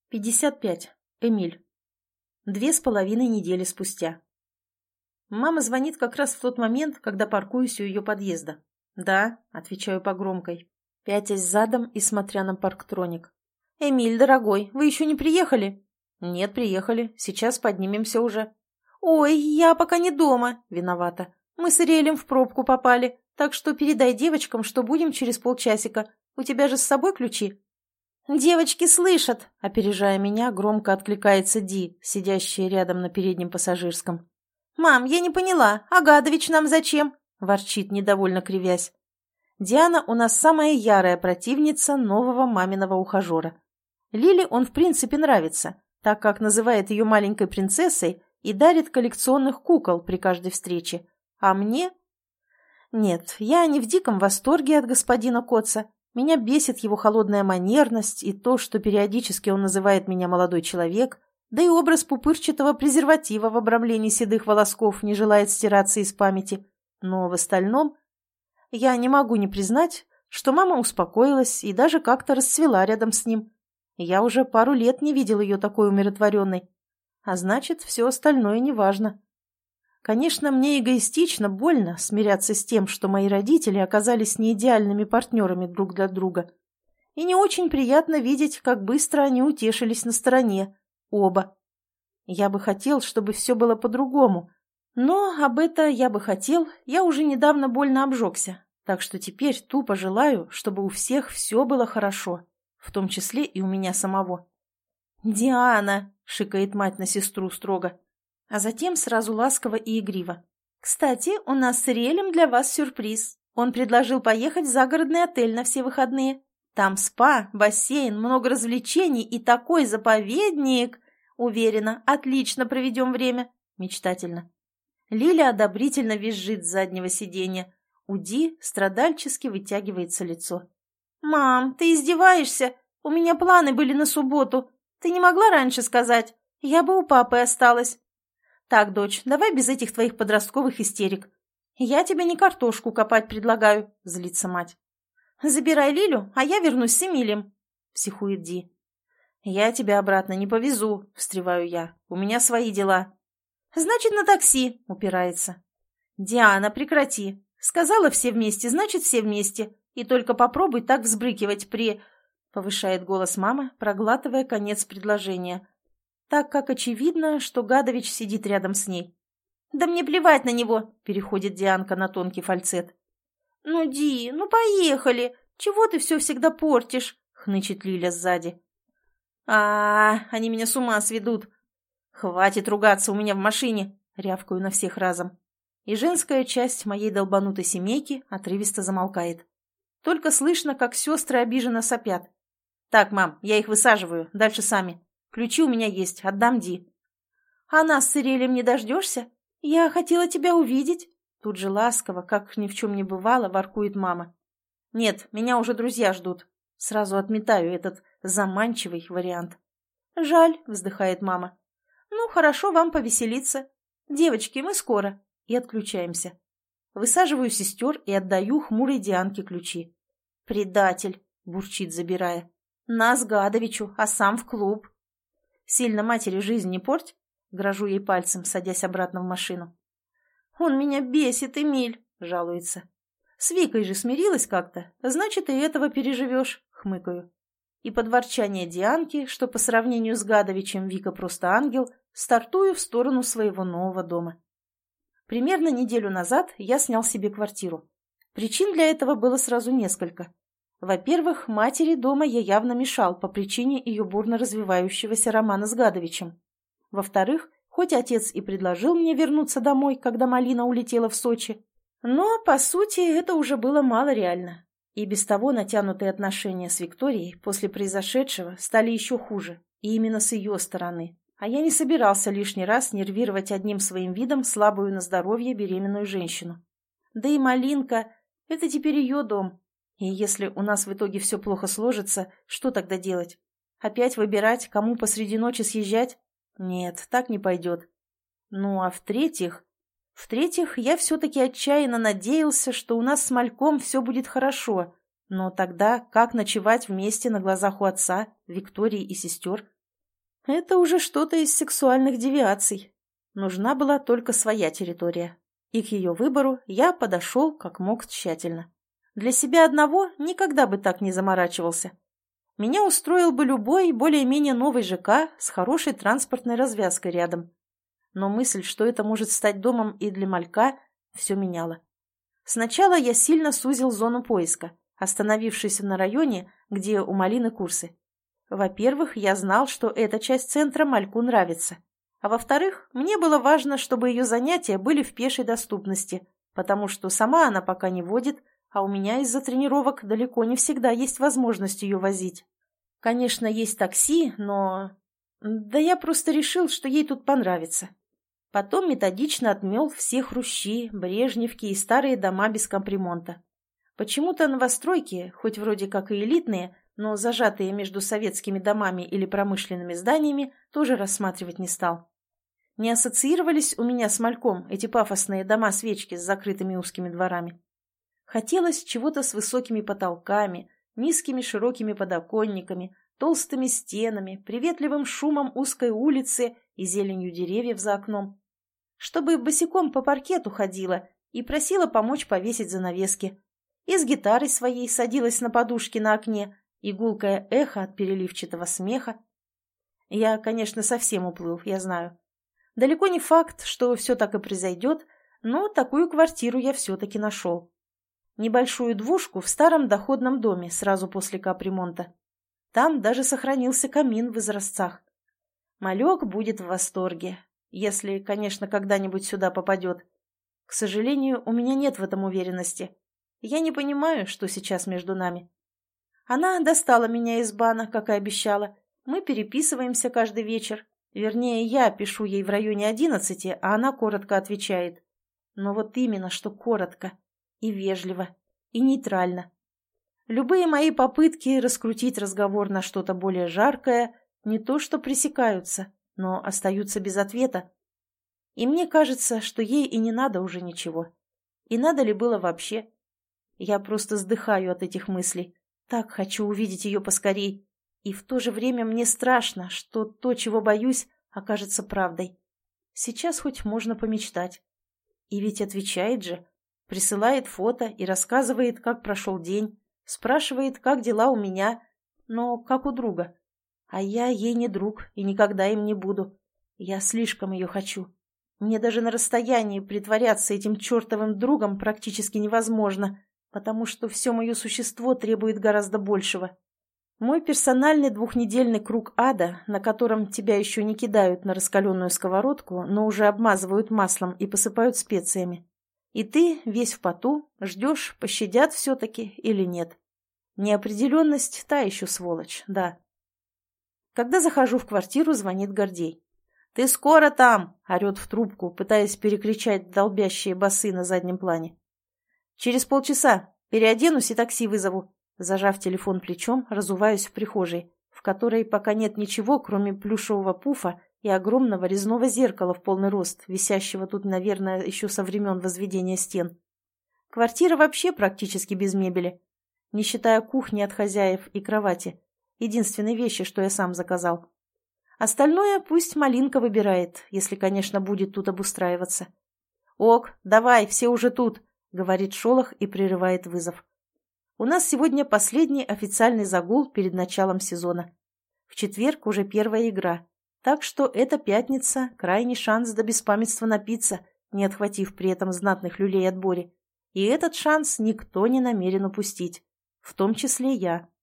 55. Эмиль. 2,5 недели спустя. Мама звонит как раз в тот момент, когда паркуюсь у ее подъезда. «Да», — отвечаю по громкой, пятясь задом и смотря на парктроник. «Эмиль, дорогой, вы еще не приехали?» «Нет, приехали. Сейчас поднимемся уже». «Ой, я пока не дома», — виновата. «Мы с Ириэлем в пробку попали, так что передай девочкам, что будем через полчасика. У тебя же с собой ключи?» «Девочки слышат!» — опережая меня, громко откликается Ди, сидящая рядом на переднем пассажирском. «Мам, я не поняла, Агадович нам зачем?» — ворчит, недовольно кривясь. Диана у нас самая ярая противница нового маминого ухажера. Лиле он в принципе нравится, так как называет ее маленькой принцессой и дарит коллекционных кукол при каждой встрече. А мне? Нет, я не в диком восторге от господина Котца. Меня бесит его холодная манерность и то, что периодически он называет меня молодой человек, да и образ пупырчатого презерватива в обрамлении седых волосков не желает стираться из памяти. Но в остальном я не могу не признать, что мама успокоилась и даже как-то расцвела рядом с ним. Я уже пару лет не видел ее такой умиротворенной. А значит, все остальное неважно. Конечно, мне эгоистично, больно смиряться с тем, что мои родители оказались неидеальными партнерами друг для друга. И не очень приятно видеть, как быстро они утешились на стороне. Оба. Я бы хотел, чтобы все было по-другому. Но об это я бы хотел, я уже недавно больно обжегся. Так что теперь тупо желаю, чтобы у всех все было хорошо, в том числе и у меня самого. «Диана!» — шикает мать на сестру строго. А затем сразу ласково и игриво. «Кстати, у нас с Ириэлем для вас сюрприз. Он предложил поехать в загородный отель на все выходные. Там спа, бассейн, много развлечений и такой заповедник. Уверена, отлично проведем время». Мечтательно. Лиля одобрительно визжит с заднего сиденья. У Ди страдальчески вытягивается лицо. «Мам, ты издеваешься? У меня планы были на субботу. Ты не могла раньше сказать? Я бы у папы осталась». «Так, дочь, давай без этих твоих подростковых истерик. Я тебе не картошку копать предлагаю», — злится мать. «Забирай Лилю, а я вернусь с Эмилием», — психует Ди. «Я тебя обратно не повезу», — встреваю я. «У меня свои дела». «Значит, на такси», — упирается. «Диана, прекрати. Сказала все вместе, значит, все вместе. И только попробуй так взбрыкивать при...» — повышает голос мама, проглатывая конец предложения, так как очевидно, что Гадович сидит рядом с ней. «Да мне плевать на него!» — переходит Дианка на тонкий фальцет. «Ну, Ди, ну поехали! Чего ты все всегда портишь?» — хнычет Лиля сзади. Они меня с ума сведут!» «Хватит ругаться у меня в машине!» — рявкаю на всех разом. И женская часть моей долбанутой семейки отрывисто замолкает. Только слышно, как сестры обиженно сопят. «Так, мам, я их высаживаю, дальше сами. Ключи у меня есть, отдам Ди». «А нас с Ириэлем не дождешься? Я хотела тебя увидеть». Тут же ласково, как ни в чем не бывало, воркует мама. «Нет, меня уже друзья ждут». Сразу отметаю этот заманчивый вариант. «Жаль», — вздыхает мама. «Ну, хорошо вам повеселиться. Девочки, мы скоро». И отключаемся. Высаживаю сестер и отдаю хмурой Дианке ключи. «Предатель», — бурчит, забирая. «Нас Гадовичу, а сам в клуб». «Сильно матери жизнь не порть», — грожу ей пальцем, садясь обратно в машину. «Он меня бесит, Эмиль», — жалуется. «С Викой же смирилась как-то, значит, и этого переживешь», — хмыкаю. И под ворчание Дианки, что по сравнению с Гадовичем Вика просто ангел, стартую в сторону своего нового дома. Примерно неделю назад я снял себе квартиру. Причин для этого было сразу несколько. Во-первых, матери дома я явно мешал по причине ее бурно развивающегося романа с Гадовичем. Во-вторых, хоть отец и предложил мне вернуться домой, когда Малина улетела в Сочи, но, по сути, это уже было мало реально. И без того натянутые отношения с Викторией после произошедшего стали еще хуже, и именно с ее стороны. А я не собирался лишний раз нервировать одним своим видом слабую на здоровье беременную женщину. Да и Малинка – это теперь ее дом. И если у нас в итоге все плохо сложится, что тогда делать? Опять выбирать, кому посреди ночи съезжать? Нет, так не пойдет. Ну а в-третьих, я все-таки отчаянно надеялся, что у нас с Мальком все будет хорошо. Но тогда как ночевать вместе на глазах у отца, Виктории и сестер? Это уже что-то из сексуальных девиаций. Нужна была только своя территория. И к ее выбору я подошел как мог тщательно. Для себя одного никогда бы так не заморачивался. Меня устроил бы любой более-менее новый ЖК с хорошей транспортной развязкой рядом. Но мысль, что это может стать домом и для малька, все меняла. Сначала я сильно сузил зону поиска, остановившись на районе, где у Малины курсы. Во-первых, я знал, что эта часть центра мальку нравится. А во-вторых, мне было важно, чтобы ее занятия были в пешей доступности, потому что сама она пока не водит, а у меня из-за тренировок далеко не всегда есть возможность ее возить. Конечно, есть такси, но... Да я просто решил, что ей тут понравится. Потом методично отмел все хрущи, брежневки и старые дома без капремонта. Почему-то новостройки, хоть вроде как и элитные, но зажатые между советскими домами или промышленными зданиями, тоже рассматривать не стал. Не ассоциировались у меня с мальком эти пафосные дома-свечки с закрытыми узкими дворами. Хотелось чего-то с высокими потолками, низкими широкими подоконниками, толстыми стенами, приветливым шумом узкой улицы и зеленью деревьев за окном. Чтобы босиком по паркету ходила и просила помочь повесить занавески. И с гитарой своей садилась на подушки на окне, и гулкое эхо от переливчатого смеха. Я, конечно, совсем уплыл, я знаю. Далеко не факт, что все так и произойдет, но такую квартиру я все-таки нашел. Небольшую двушку в старом доходном доме сразу после капремонта. Там даже сохранился камин в изразцах. Малек будет в восторге, если, конечно, когда-нибудь сюда попадет. К сожалению, у меня нет в этом уверенности. Я не понимаю, что сейчас между нами. Она достала меня из бана, как и обещала. Мы переписываемся каждый вечер. Вернее, я пишу ей в районе 11, а она коротко отвечает. Но вот именно, что коротко. И вежливо. И нейтрально. Любые мои попытки раскрутить разговор на что-то более жаркое не то что пресекаются, но остаются без ответа. И мне кажется, что ей и не надо уже ничего. И надо ли было вообще? Я просто сдыхаю от этих мыслей. Так хочу увидеть ее поскорей. И в то же время мне страшно, что то, чего боюсь, окажется правдой. Сейчас хоть можно помечтать. И ведь отвечает же. Присылает фото и рассказывает, как прошел день. Спрашивает, как дела у меня. Но как у друга. А я ей не друг и никогда им не буду. Я слишком ее хочу. Мне даже на расстоянии притворяться этим чертовым другом практически невозможно, потому что все мое существо требует гораздо большего. Мой персональный 2-недельный круг ада, на котором тебя еще не кидают на раскаленную сковородку, но уже обмазывают маслом и посыпают специями. И ты, весь в поту, ждешь, пощадят все-таки или нет. Неопределенность – та еще сволочь, да. Когда захожу в квартиру, звонит Гордей. «Ты скоро там?» – орет в трубку, пытаясь перекричать долбящие басы на заднем плане. «Через полчаса. Переоденусь и такси вызову». Зажав телефон плечом, разуваюсь в прихожей, в которой пока нет ничего, кроме плюшевого пуфа и огромного резного зеркала в полный рост, висящего тут, наверное, еще со времен возведения стен. Квартира вообще практически без мебели, не считая кухни от хозяев и кровати. Единственные вещи, что я сам заказал. Остальное пусть Малинка выбирает, если, конечно, будет тут обустраиваться. «Ок, давай, все уже тут», — говорит Шолох и прерывает вызов. У нас сегодня последний официальный загул перед началом сезона. В четверг уже первая игра, так что эта пятница – крайний шанс до беспамятства напиться, не отхватив при этом знатных люлей от Бори. И этот шанс никто не намерен упустить, в том числе я.